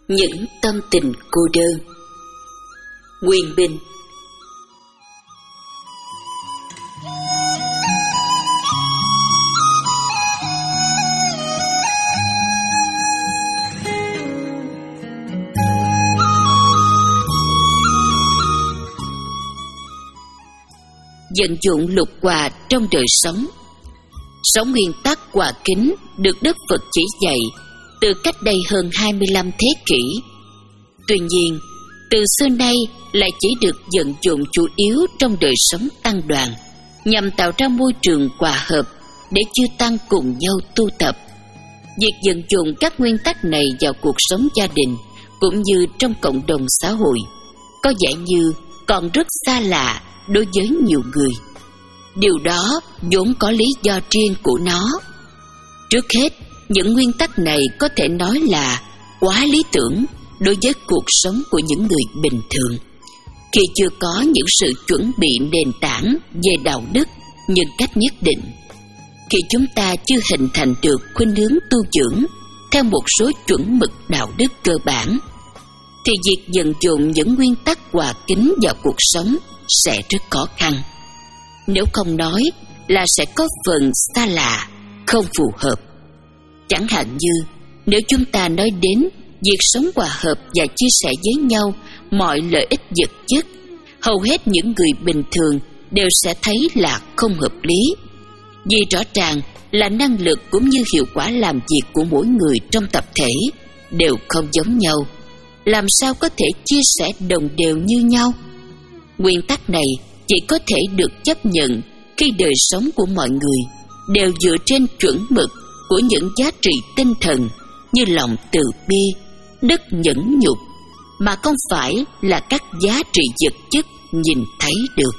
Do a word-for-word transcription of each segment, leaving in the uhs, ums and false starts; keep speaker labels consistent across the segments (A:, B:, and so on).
A: Những tâm tình cô đơn. Nguyên Bình. Vận dụng lục hòa trong đời sống. Sáu nguyên tắc hòa kính được Đức Phật chỉ dạy từ cách đây hơn hai mươi lăm thế kỷ. Tuy nhiên, từ xưa nay lại chỉ được vận dụng chủ yếu trong đời sống tăng đoàn, nhằm tạo ra môi trường hòa hợp để chư tăng cùng nhau tu tập. Việc vận dụng các nguyên tắc này vào cuộc sống gia đình cũng như trong cộng đồng xã hội có vẻ như còn rất xa lạ đối với nhiều người. Điều đó vốn có lý do riêng của nó. Trước hết, những nguyên tắc này có thể nói là quá lý tưởng đối với cuộc sống của những người bình thường, khi chưa có những sự chuẩn bị nền tảng về đạo đức nhân cách nhất định. Khi chúng ta chưa hình thành được khuynh hướng tu dưỡng theo một số chuẩn mực đạo đức cơ bản, thì việc vận dụng những nguyên tắc hòa kính vào cuộc sống sẽ rất khó khăn. Nếu không nói là sẽ có phần xa lạ, không phù hợp. Chẳng hạn như nếu chúng ta nói đến việc sống hòa hợp và chia sẻ với nhau mọi lợi ích vật chất, hầu hết những người bình thường đều sẽ thấy là không hợp lý. Vì rõ ràng là năng lực cũng như hiệu quả làm việc của mỗi người trong tập thể đều không giống nhau. Làm sao có thể chia sẻ đồng đều như nhau? Nguyên tắc này chỉ có thể được chấp nhận khi đời sống của mọi người đều dựa trên chuẩn mực của những giá trị tinh thần như lòng từ bi, đức nhẫn nhục, mà không phải là các giá trị vật chất nhìn thấy được.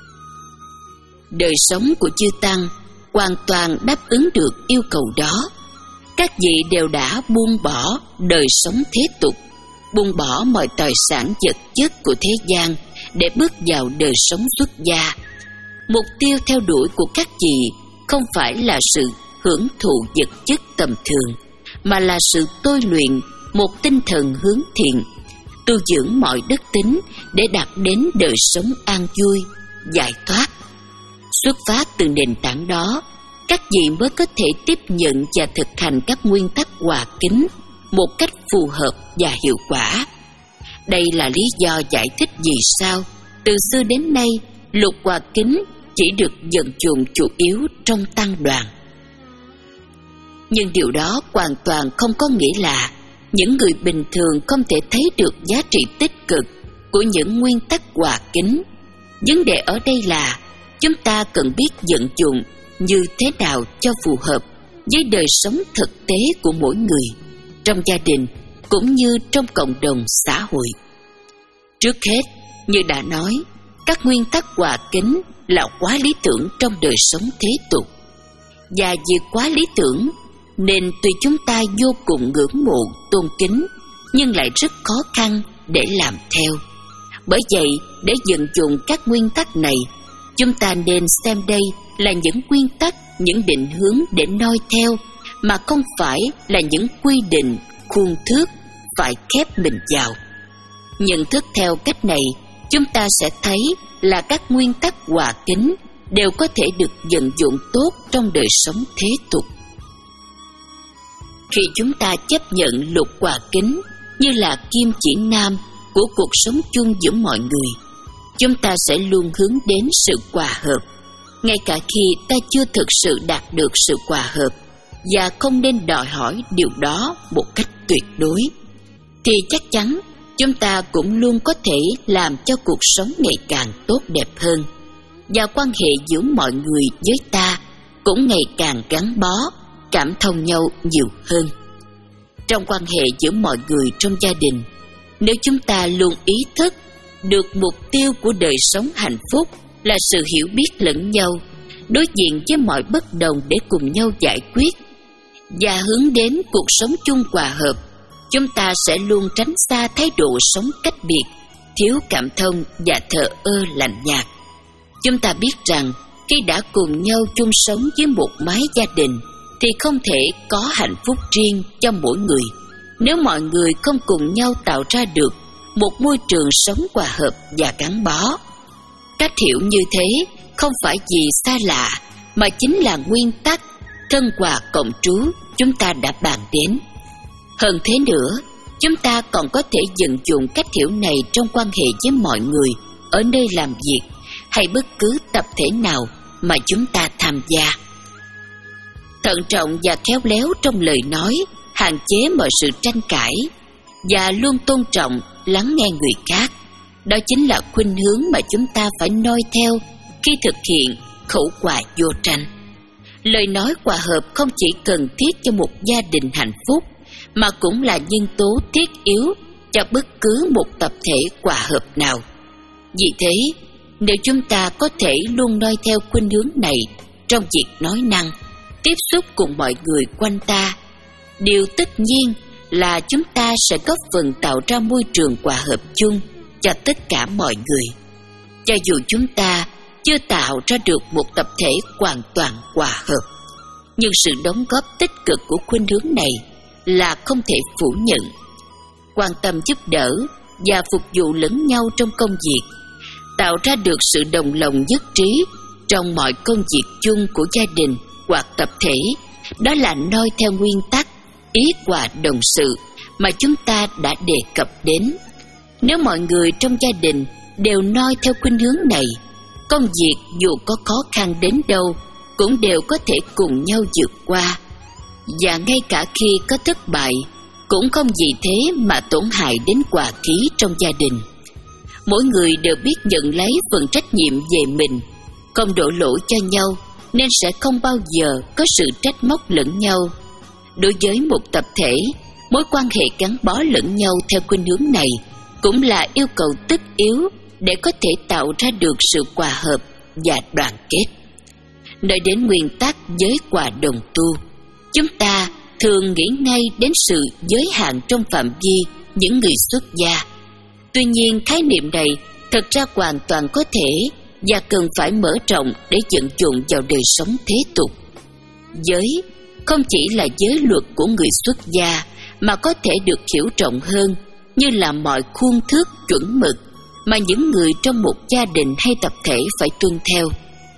A: Đời sống của chư tăng hoàn toàn đáp ứng được yêu cầu đó. Các vị đều đã buông bỏ đời sống thế tục, buông bỏ mọi tài sản vật chất của thế gian để bước vào đời sống xuất gia. Mục tiêu theo đuổi của các vị không phải là sự hưởng thụ vật chất tầm thường, mà là sự tôi luyện một tinh thần hướng thiện, tu dưỡng mọi đức tính để đạt đến đời sống an vui, giải thoát. Xuất phát từ nền tảng đó, các vị mới có thể tiếp nhận và thực hành các nguyên tắc hòa kính một cách phù hợp và hiệu quả. Đây là lý do giải thích vì sao từ xưa đến nay lục hòa kính chỉ được vận dụng chủ yếu trong tăng đoàn. Nhưng điều đó hoàn toàn không có nghĩa là những người bình thường không thể thấy được giá trị tích cực của những nguyên tắc hòa kính. Vấn đề ở đây là chúng ta cần biết vận dụng như thế nào cho phù hợp với đời sống thực tế của mỗi người, trong gia đình cũng như trong cộng đồng xã hội. Trước hết, như đã nói, các nguyên tắc hòa kính là quá lý tưởng trong đời sống thế tục. Và vì quá lý tưởng nên tuy chúng ta vô cùng ngưỡng mộ, tôn kính, nhưng lại rất khó khăn để làm theo. Bởi vậy, để vận dụng các nguyên tắc này, chúng ta nên xem đây là những nguyên tắc, những định hướng để noi theo, mà không phải là những quy định, khuôn thước phải khép mình vào. Nhận thức theo cách này, chúng ta sẽ thấy là các nguyên tắc hòa kính đều có thể được vận dụng tốt trong đời sống thế tục. Khi chúng ta chấp nhận lục hòa kính như là kim chỉ nam của cuộc sống chung giữa mọi người, chúng ta sẽ luôn hướng đến sự hòa hợp, ngay cả khi ta chưa thực sự đạt được sự hòa hợp, và không nên đòi hỏi điều đó một cách tuyệt đối. Thì chắc chắn chúng ta cũng luôn có thể làm cho cuộc sống ngày càng tốt đẹp hơn, và quan hệ giữa mọi người với ta cũng ngày càng gắn bó, cảm thông nhau nhiều hơn. Trong quan hệ giữa mọi người trong gia đình, nếu chúng ta luôn ý thức được mục tiêu của đời sống hạnh phúc là sự hiểu biết lẫn nhau, đối diện với mọi bất đồng để cùng nhau giải quyết, và hướng đến cuộc sống chung hòa hợp, chúng ta sẽ luôn tránh xa thái độ sống cách biệt, thiếu cảm thông và thờ ơ lạnh nhạt. Chúng ta biết rằng khi đã cùng nhau chung sống với một mái gia đình thì không thể có hạnh phúc riêng cho mỗi người, Nếu mọi người không cùng nhau tạo ra được một môi trường sống hòa hợp và gắn bó. Cách hiểu như thế không phải gì xa lạ, mà chính là nguyên tắc thân hòa cộng trú chúng ta đã bàn đến. Hơn thế nữa, chúng ta còn có thể vận dụng cách hiểu này trong quan hệ với mọi người ở nơi làm việc hay bất cứ tập thể nào mà chúng ta tham gia. Thận trọng và khéo léo trong lời nói, hạn chế mọi sự tranh cãi và luôn tôn trọng, lắng nghe người khác. Đó chính là khuynh hướng mà chúng ta phải noi theo khi thực hiện khẩu hòa vô tranh. Lời nói hòa hợp không chỉ cần thiết cho một gia đình hạnh phúc, mà cũng là nhân tố thiết yếu cho bất cứ một tập thể hòa hợp nào. Vì thế, nếu chúng ta có thể luôn noi theo khuynh hướng này trong việc nói năng, tiếp xúc cùng mọi người quanh ta, điều tất nhiên là chúng ta sẽ góp phần tạo ra môi trường hòa hợp chung cho tất cả mọi người. Cho dù chúng ta chưa tạo ra được một tập thể hoàn toàn hòa hợp, nhưng sự đóng góp tích cực của khuynh hướng này là không thể phủ nhận. Quan tâm giúp đỡ và phục vụ lẫn nhau trong công việc, tạo ra được sự đồng lòng nhất trí trong mọi công việc chung của gia đình hoặc tập thể, đó là noi theo nguyên tắc ý hòa đồng sự mà chúng ta đã đề cập đến. Nếu mọi người trong gia đình đều noi theo khuynh hướng này, công việc dù có khó khăn đến đâu cũng đều có thể cùng nhau vượt qua. Và ngay cả khi có thất bại, cũng không vì thế mà tổn hại đến hòa khí trong gia đình. Mỗi người đều biết nhận lấy phần trách nhiệm về mình, không đổ lỗi cho nhau, nên sẽ không bao giờ có sự trách móc lẫn nhau. Đối với một tập thể, mối quan hệ gắn bó lẫn nhau theo khuynh hướng này cũng là yêu cầu tất yếu để có thể tạo ra được sự hòa hợp và đoàn kết. Nói đến nguyên tắc giới hòa đồng tu, chúng ta thường nghĩ ngay đến sự giới hạn trong phạm vi những người xuất gia. Tuy nhiên, khái niệm này thật ra hoàn toàn có thể và cần phải mở rộng để vận dụng vào đời sống thế tục. Giới không chỉ là giới luật của người xuất gia, mà có thể được hiểu rộng hơn như là mọi khuôn thước chuẩn mực mà những người trong một gia đình hay tập thể phải tuân theo.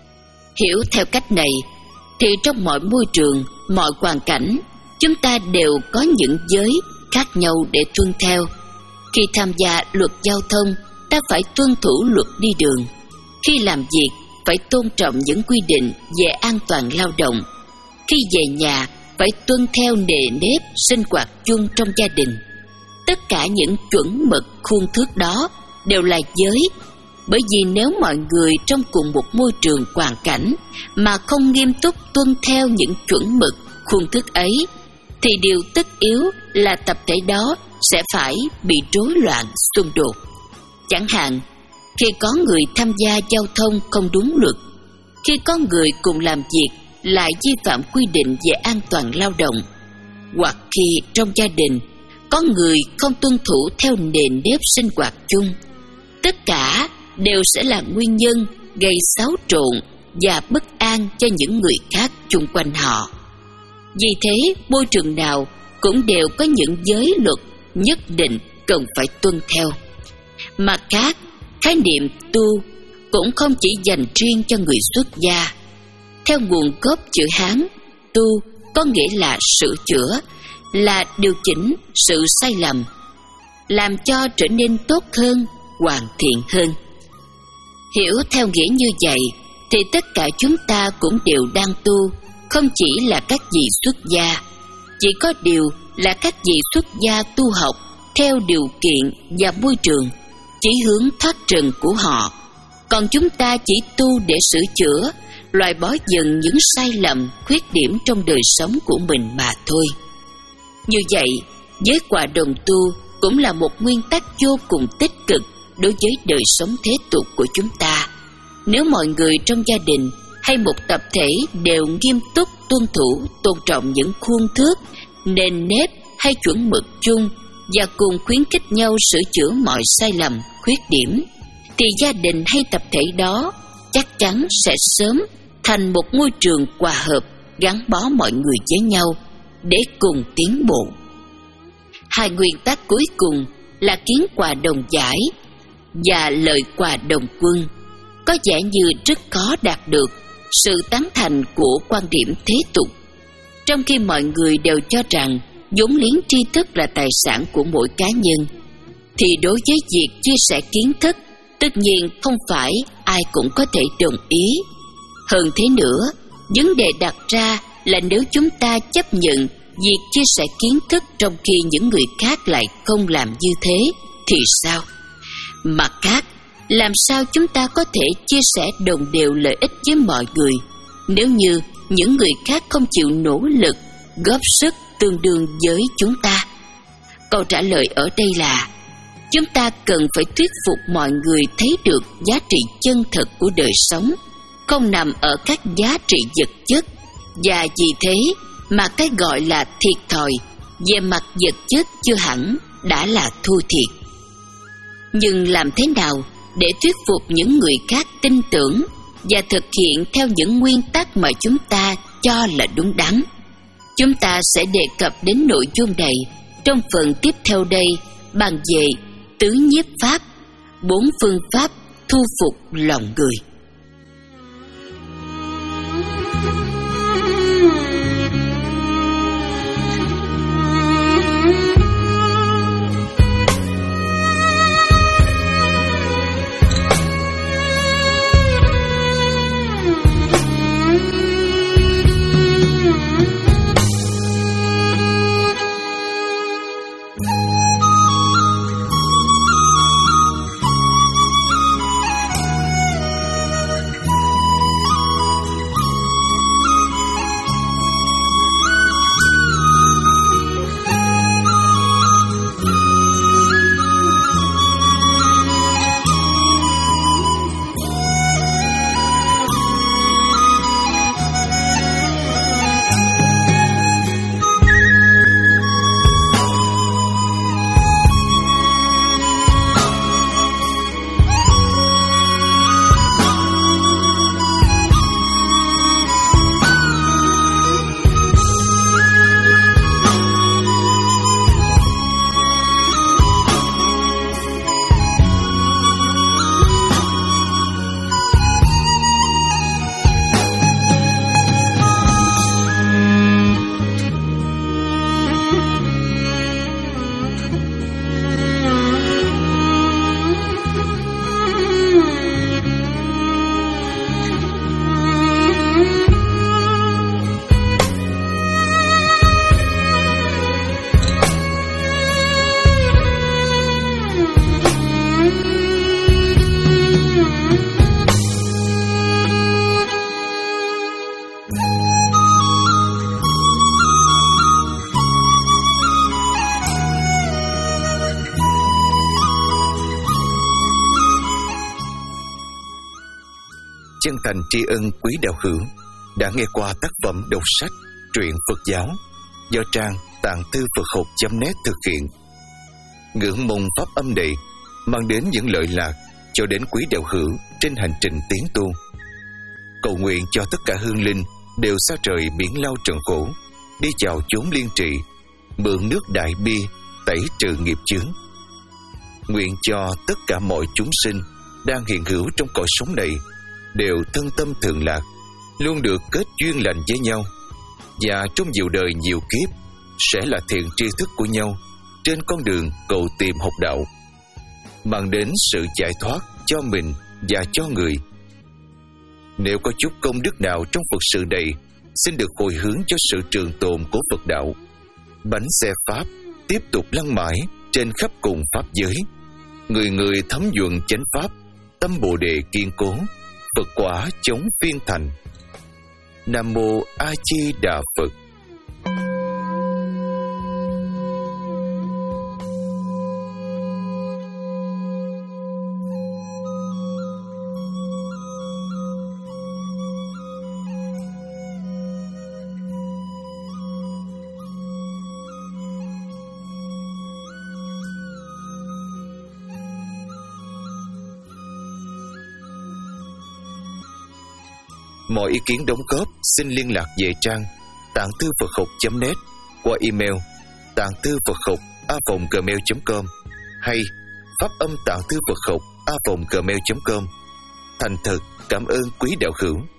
A: Hiểu theo cách này thì trong mọi môi trường, mọi hoàn cảnh, chúng ta đều có những giới khác nhau để tuân theo. Khi tham gia luật giao thông, ta phải tuân thủ luật đi đường. Khi làm việc, phải tôn trọng những quy định về an toàn lao động. Khi về nhà, phải tuân theo nề nếp sinh hoạt chung trong gia đình. Tất cả những chuẩn mực khuôn thước đó đều là giới, bởi vì nếu mọi người trong cùng một môi trường hoàn cảnh mà không nghiêm túc tuân theo những chuẩn mực khuôn thước ấy, thì điều tất yếu là tập thể đó sẽ phải bị rối loạn, xung đột. Chẳng hạn, khi có người tham gia giao thông không đúng luật, khi có người cùng làm việc lại vi phạm quy định về an toàn lao động, hoặc khi trong gia đình có người không tuân thủ theo nền nếp sinh hoạt chung, tất cả đều sẽ là nguyên nhân gây xáo trộn và bất an cho những người khác chung quanh họ. Vì thế, môi trường nào cũng đều có những giới luật nhất định cần phải tuân theo. Mặt khác, khái niệm tu cũng không chỉ dành riêng cho người xuất gia. Theo nguồn gốc chữ Hán, tu có nghĩa là sửa chữa, là điều chỉnh sự sai lầm, làm cho trở nên tốt hơn, hoàn thiện hơn. Hiểu theo nghĩa như vậy thì tất cả chúng ta cũng đều đang tu, không chỉ là các vị xuất gia. Chỉ có điều là các vị xuất gia tu học theo điều kiện và môi trường, chỉ hướng thoát trần của họ. Còn chúng ta chỉ tu để sửa chữa, loại bỏ dần những sai lầm, khuyết điểm trong đời sống của mình mà thôi. Như vậy, giới hòa đồng tu cũng là một nguyên tắc vô cùng tích cực đối với đời sống thế tục của chúng ta. Nếu mọi người trong gia đình hay một tập thể đều nghiêm túc tuân thủ, tôn trọng những khuôn thước, nền nếp hay chuẩn mực chung và cùng khuyến khích nhau sửa chữa mọi sai lầm, khuyết điểm, thì gia đình hay tập thể đó chắc chắn sẽ sớm thành một môi trường hòa hợp, gắn bó mọi người với nhau để cùng tiến bộ. Hai nguyên tắc cuối cùng là kiến quả đồng giải và lợi quả đồng quân, có vẻ như rất khó đạt được sự tán thành của quan điểm thế tục. Trong khi mọi người đều cho rằng vốn liếng tri thức là tài sản của mỗi cá nhân, thì đối với việc chia sẻ kiến thức, tất nhiên không phải ai cũng có thể đồng ý. Hơn thế nữa, vấn đề đặt ra là nếu chúng ta chấp nhận việc chia sẻ kiến thức trong khi những người khác lại không làm như thế thì sao? Mặt khác, làm sao chúng ta có thể chia sẻ đồng đều lợi ích với mọi người nếu như những người khác không chịu nỗ lực góp sức tương đương với chúng ta? Câu trả lời ở đây là chúng ta cần phải thuyết phục mọi người thấy được giá trị chân thật của đời sống không nằm ở các giá trị vật chất, và vì thế mà cái gọi là thiệt thòi về mặt vật chất chưa hẳn đã là thua thiệt. Nhưng làm thế nào để thuyết phục những người khác tin tưởng và thực hiện theo những nguyên tắc mà chúng ta cho là đúng đắn? Chúng ta sẽ đề cập đến nội dung này trong phần tiếp theo đây, bàn về tứ nhiếp pháp, bốn phương pháp thu phục lòng người.
B: Chân thành tri ân quý đạo hữu đã nghe qua tác phẩm đọc sách truyện Phật giáo do trang tạng thư Phật học chấm net thực hiện. Ngưỡng mong pháp âm này mang đến những lợi lạc cho đến quý đạo hữu trên hành trình tiến tu. Cầu nguyện cho tất cả hương linh đều xa trời biển lao trần khổ, đi vào chốn liên trị, mượn nước đại bi tẩy trừ nghiệp chướng. Nguyện cho tất cả mọi chúng sinh đang hiện hữu trong cõi sống này đều thân tâm thường lạc, luôn được kết duyên lành với nhau, và trong nhiều đời nhiều kiếp sẽ là thiện tri thức của nhau trên con đường cầu tìm học đạo, mang đến sự giải thoát cho mình và cho người. Nếu có chút công đức nào trong Phật sự này, xin được hồi hướng cho sự trường tồn của Phật đạo. Bánh xe Pháp tiếp tục lăn mãi trên khắp cùng Pháp giới, người người thấm nhuần chánh Pháp, tâm Bồ Đề kiên cố, Phật quả chống phiên thành. Nam Mô A Di Đà Phật. Mọi ý kiến đóng góp xin liên lạc về trang tạng thư Phật học chấm net qua email tạng thư Phật học a vòng gmail chấm com hay pháp âm tạng thư Phật học a vòng gmail chấm com. Thành thật cảm ơn quý đạo hữu.